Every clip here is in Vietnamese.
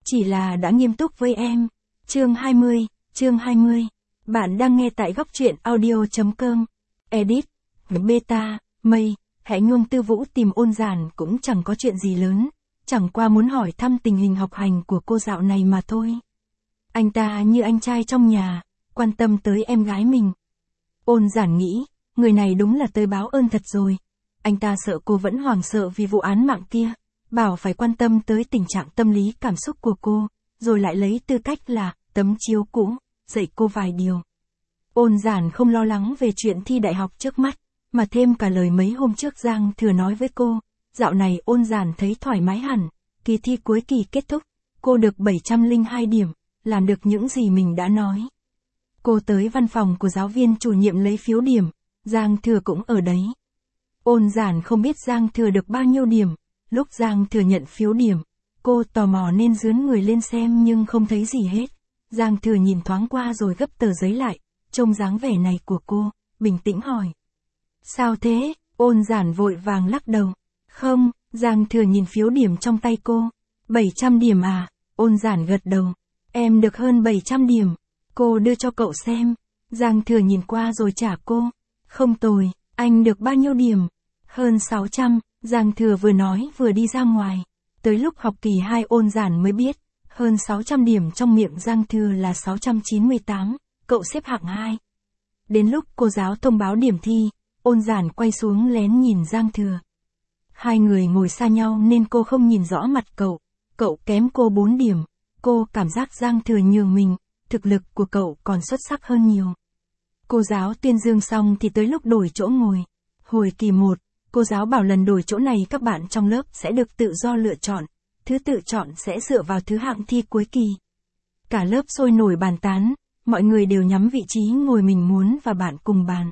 chỉ là đã nghiêm túc với em. Chương 20. Bạn đang nghe tại góc truyện audio.com. Edit. Beta. Mây. Hãy Ngôn Tư Vũ tìm Ôn Giản cũng chẳng có chuyện gì lớn. Chẳng qua muốn hỏi thăm tình hình học hành của cô dạo này mà thôi. Anh ta như anh trai trong nhà, quan tâm tới em gái mình. Ôn Giản nghĩ, người này đúng là tới báo ơn thật rồi. Anh ta sợ cô vẫn hoảng sợ vì vụ án mạng kia, bảo phải quan tâm tới tình trạng tâm lý cảm xúc của cô, rồi lại lấy tư cách là tấm chiếu cũ, dạy cô vài điều. Ôn Giản không lo lắng về chuyện thi đại học trước mắt, mà thêm cả lời mấy hôm trước Giang Thừa nói với cô. Dạo này Ôn Giản thấy thoải mái hẳn, kỳ thi cuối kỳ kết thúc, cô được 702 điểm, làm được những gì mình đã nói. Cô tới văn phòng của giáo viên chủ nhiệm lấy phiếu điểm, Giang Thừa cũng ở đấy. Ôn Giản không biết Giang Thừa được bao nhiêu điểm, lúc Giang Thừa nhận phiếu điểm, cô tò mò nên dướn người lên xem nhưng không thấy gì hết. Giang Thừa nhìn thoáng qua rồi gấp tờ giấy lại, trông dáng vẻ này của cô, bình tĩnh hỏi. Sao thế? Ôn Giản vội vàng lắc đầu. Không, Giang Thừa nhìn phiếu điểm trong tay cô. 700 điểm à? Ôn Giản gật đầu. Em được hơn 700 điểm. Cô đưa cho cậu xem. Giang Thừa nhìn qua rồi trả cô. Không tồi, anh được bao nhiêu điểm? Hơn 600, Giang Thừa vừa nói vừa đi ra ngoài. Tới lúc học kỳ 2 Ôn Giản mới biết, hơn 600 điểm trong miệng Giang Thừa là 698, cậu xếp hạng 2. Đến lúc cô giáo thông báo điểm thi, Ôn Giản quay xuống lén nhìn Giang Thừa. Hai người ngồi xa nhau nên cô không nhìn rõ mặt cậu kém cô 4 điểm. Cô cảm giác Giang Thừa nhường mình, thực lực của cậu còn xuất sắc hơn nhiều. Cô giáo tuyên dương xong thì tới lúc đổi chỗ ngồi. Hồi kỳ 1, cô giáo bảo lần đổi chỗ này các bạn trong lớp sẽ được tự do lựa chọn, thứ tự chọn sẽ dựa vào thứ hạng thi cuối kỳ. Cả lớp sôi nổi bàn tán, mọi người đều nhắm vị trí ngồi mình muốn và bạn cùng bàn.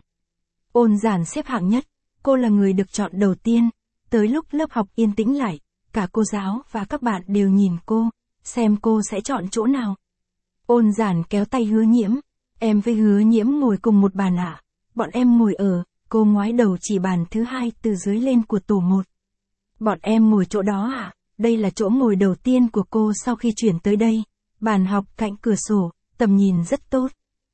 Ôn Giản xếp hạng nhất, cô là người được chọn đầu tiên. Tới lúc lớp học yên tĩnh lại, cả cô giáo và các bạn đều nhìn cô, xem cô sẽ chọn chỗ nào. Ôn Giản kéo tay Hứa Nhiễm, em với Hứa Nhiễm ngồi cùng một bàn ạ. Bọn em ngồi ở, cô ngoái đầu chỉ bàn thứ 2 từ dưới lên của tổ 1. Bọn em ngồi chỗ đó ạ, đây là chỗ ngồi đầu tiên của cô sau khi chuyển tới đây. Bàn học cạnh cửa sổ, tầm nhìn rất tốt.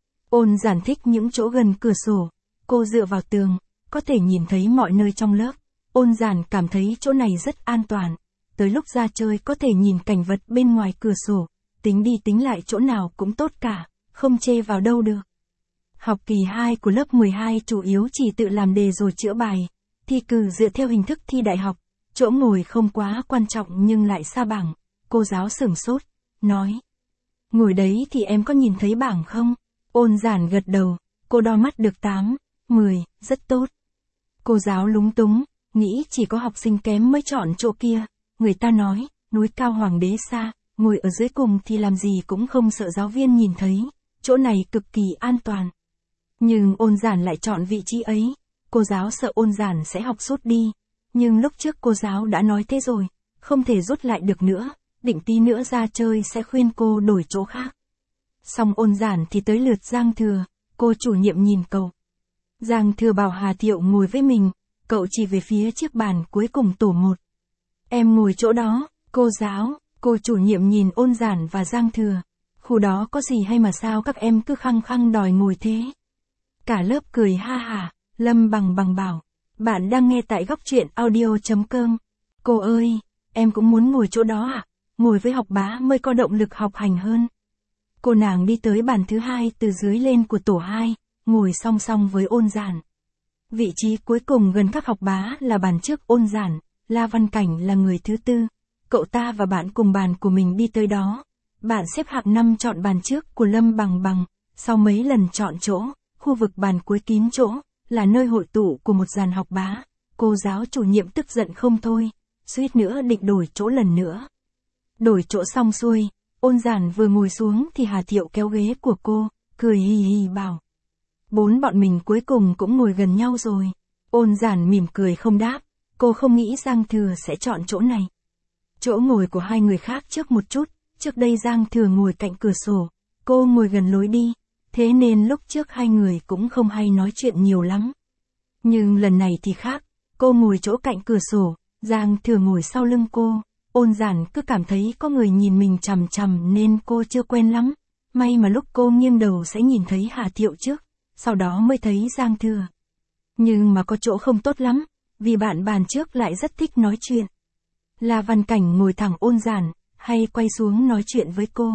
Ôn Giản thích những chỗ gần cửa sổ, cô dựa vào tường, có thể nhìn thấy mọi nơi trong lớp. Ôn Giản cảm thấy chỗ này rất an toàn, tới lúc ra chơi có thể nhìn cảnh vật bên ngoài cửa sổ, tính đi tính lại chỗ nào cũng tốt cả, không chê vào đâu được. Học kỳ 2 của lớp 12 chủ yếu chỉ tự làm đề rồi chữa bài, thi cử dựa theo hình thức thi đại học, chỗ ngồi không quá quan trọng nhưng lại xa bảng. Cô giáo sửng sốt, nói. Ngồi đấy thì em có nhìn thấy bảng không? Ôn Giản gật đầu, cô đo mắt được 8, 10, rất tốt. Cô giáo lúng túng, nghĩ chỉ có học sinh kém mới chọn chỗ kia, người ta nói, núi cao hoàng đế xa, ngồi ở dưới cùng thì làm gì cũng không sợ giáo viên nhìn thấy, chỗ này cực kỳ an toàn. Nhưng Ôn Giản lại chọn vị trí ấy, cô giáo sợ Ôn Giản sẽ học sút đi, nhưng lúc trước cô giáo đã nói thế rồi, không thể rút lại được nữa, định tí nữa ra chơi sẽ khuyên cô đổi chỗ khác. Xong Ôn Giản thì tới lượt Giang Thừa, cô chủ nhiệm nhìn cậu. Giang Thừa bảo Hà Thiệu ngồi với mình, cậu chỉ về phía chiếc bàn cuối cùng tổ 1. Em ngồi chỗ đó, cô chủ nhiệm nhìn Ôn Giản và Giang Thừa. Khu đó có gì hay mà sao các em cứ khăng khăng đòi ngồi thế? Cả lớp cười ha hả, Lâm Bằng bảo. Bạn đang nghe tại góc truyện audio.com. Cô ơi, em cũng muốn ngồi chỗ đó ạ, ngồi với học bá mới có động lực học hành hơn. Cô nàng đi tới bàn thứ 2 từ dưới lên của tổ 2, ngồi song song với Ôn Giản. Vị trí cuối cùng gần các học bá là bàn trước Ôn Giản, La Văn Cảnh là người thứ 4. Cậu ta và bạn cùng bàn của mình đi tới đó. Bạn xếp hạng 5 chọn bàn trước của Lâm Bằng. Sau mấy lần chọn chỗ, khu vực bàn cuối kín chỗ, là nơi hội tụ của một dàn học bá. Cô giáo chủ nhiệm tức giận không thôi, suýt nữa định đổi chỗ lần nữa. Đổi chỗ xong xuôi, Ôn Giản vừa ngồi xuống thì Hà Thiệu kéo ghế của cô, cười hì hì bảo. 4 bọn mình cuối cùng cũng ngồi gần nhau rồi. Ôn Giản mỉm cười không đáp, cô không nghĩ Giang Thừa sẽ chọn chỗ này. Chỗ ngồi của hai người khác trước một chút, trước đây Giang Thừa ngồi cạnh cửa sổ, cô ngồi gần lối đi, thế nên lúc trước hai người cũng không hay nói chuyện nhiều lắm. Nhưng lần này thì khác, cô ngồi chỗ cạnh cửa sổ, Giang Thừa ngồi sau lưng cô, Ôn Giản cứ cảm thấy có người nhìn mình chằm chằm nên cô chưa quen lắm. May mà lúc cô nghiêng đầu sẽ nhìn thấy Hà Thiệu trước, sau đó mới thấy Giang Thừa. Nhưng mà có chỗ không tốt lắm, vì bạn bàn trước lại rất thích nói chuyện. La Văn Cảnh ngồi thẳng Ôn Giản, hay quay xuống nói chuyện với cô.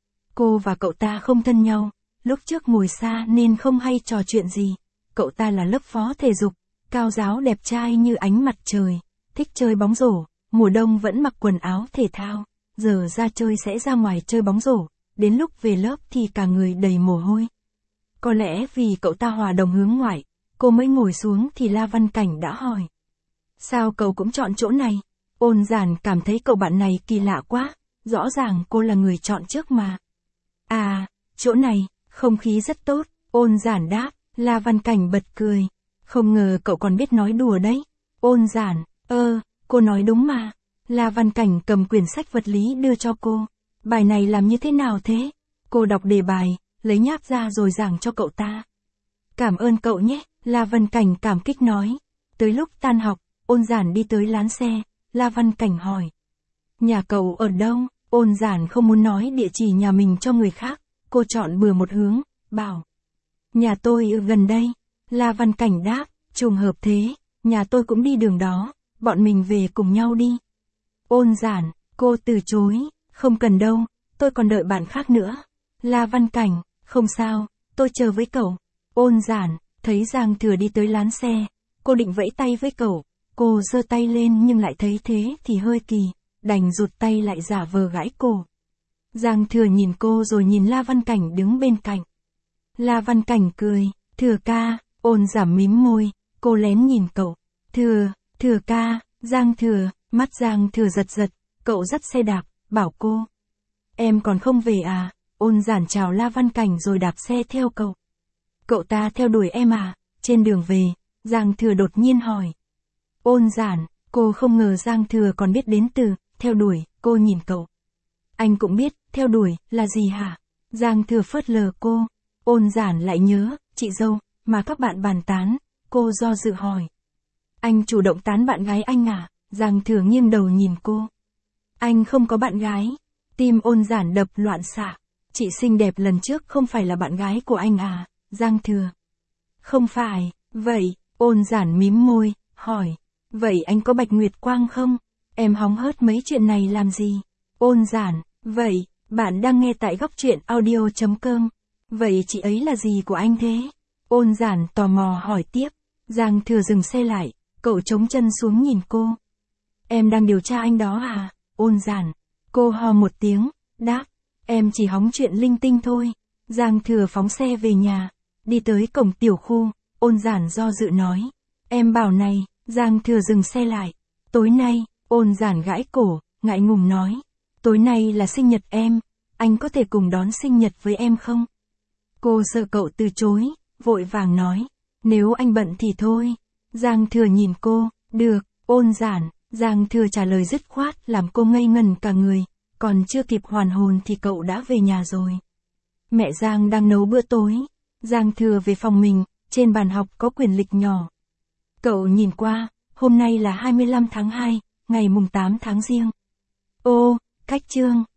Cô và cậu ta không thân nhau, lúc trước ngồi xa nên không hay trò chuyện gì. Cậu ta là lớp phó thể dục, cao ráo đẹp trai như ánh mặt trời, thích chơi bóng rổ, mùa đông vẫn mặc quần áo thể thao, giờ ra chơi sẽ ra ngoài chơi bóng rổ, đến lúc về lớp thì cả người đầy mồ hôi. Có lẽ vì cậu ta hòa đồng hướng ngoại, cô mới ngồi xuống thì La Văn Cảnh đã hỏi. Sao cậu cũng chọn chỗ này? Ôn Giản cảm thấy cậu bạn này kỳ lạ quá, rõ ràng cô là người chọn trước mà. À, chỗ này, không khí rất tốt, Ôn Giản đáp. La Văn Cảnh bật cười. Không ngờ cậu còn biết nói đùa đấy. Ôn Giản, cô nói đúng mà. La Văn Cảnh cầm quyển sách vật lý đưa cho cô. Bài này làm như thế nào thế? Cô đọc đề bài, lấy nháp ra rồi giảng cho cậu ta. Cảm ơn cậu nhé, La Văn Cảnh cảm kích nói. Tới lúc tan học, Ôn Giản đi tới lán xe, La Văn Cảnh hỏi. Nhà cậu ở đâu? Ôn Giản không muốn nói địa chỉ nhà mình cho người khác. Cô chọn bừa một hướng, bảo. Nhà tôi ở gần đây. La Văn Cảnh đáp, trùng hợp thế, nhà tôi cũng đi đường đó, bọn mình về cùng nhau đi. Ôn Giản, cô từ chối, không cần đâu, tôi còn đợi bạn khác nữa. La Văn Cảnh, không sao, tôi chờ với cậu. Ôn Giản, thấy Giang Thừa đi tới lán xe, cô định vẫy tay với cậu, cô giơ tay lên nhưng lại thấy thế thì hơi kỳ, đành rụt tay lại giả vờ gãi cổ. Giang Thừa nhìn cô rồi nhìn La Văn Cảnh đứng bên cạnh. La Văn Cảnh cười, Thừa ca, Ôn Giảm mím môi, cô lén nhìn cậu. Thừa ca, Giang Thừa, mắt Giang Thừa giật giật, cậu dắt xe đạp, bảo cô. Em còn không về à? Ôn Giản chào La Văn Cảnh rồi đạp xe theo cậu. Cậu ta theo đuổi em à? Trên đường về, Giang Thừa đột nhiên hỏi. Ôn Giản, cô không ngờ Giang Thừa còn biết đến từ, theo đuổi, cô nhìn cậu. Anh cũng biết, theo đuổi, là gì hả? Giang Thừa phớt lờ cô. Ôn Giản lại nhớ, chị dâu, mà các bạn bàn tán, cô do dự hỏi. Anh chủ động tán bạn gái anh à? Giang Thừa nghiêng đầu nhìn cô. Anh không có bạn gái. Tim Ôn Giản đập loạn xạ. Chị xinh đẹp lần trước không phải là bạn gái của anh à? Giang Thừa. Không phải, vậy, Ôn Giản mím môi, hỏi. Vậy anh có Bạch Nguyệt Quang không? Em hóng hớt mấy chuyện này làm gì? Ôn Giản, vậy, bạn đang nghe tại góc truyện audio.com. Vậy chị ấy là gì của anh thế? Ôn Giản tò mò hỏi tiếp. Giang Thừa dừng xe lại, cậu chống chân xuống nhìn cô. Em đang điều tra anh đó à? Ôn Giản. Cô ho một tiếng, đáp. Em chỉ hóng chuyện linh tinh thôi. Giang Thừa phóng xe về nhà. Đi tới cổng tiểu khu, Ôn Giản do dự nói. Em bảo này, Giang Thừa dừng xe lại. Tối nay, Ôn Giản gãi cổ, ngại ngùng nói. Tối nay là sinh nhật em, anh có thể cùng đón sinh nhật với em không? Cô sợ cậu từ chối, vội vàng nói. Nếu anh bận thì thôi. Giang Thừa nhìn cô, được, Ôn Giản. Giang Thừa trả lời dứt khoát làm cô ngây ngần cả người, còn chưa kịp hoàn hồn thì cậu đã về nhà rồi. Mẹ Giang đang nấu bữa tối. Giang Thừa về phòng mình, trên bàn học có quyển lịch nhỏ. Cậu nhìn qua, hôm nay là 25 tháng 2, ngày mùng 8 tháng Giêng. Ô, cách chương.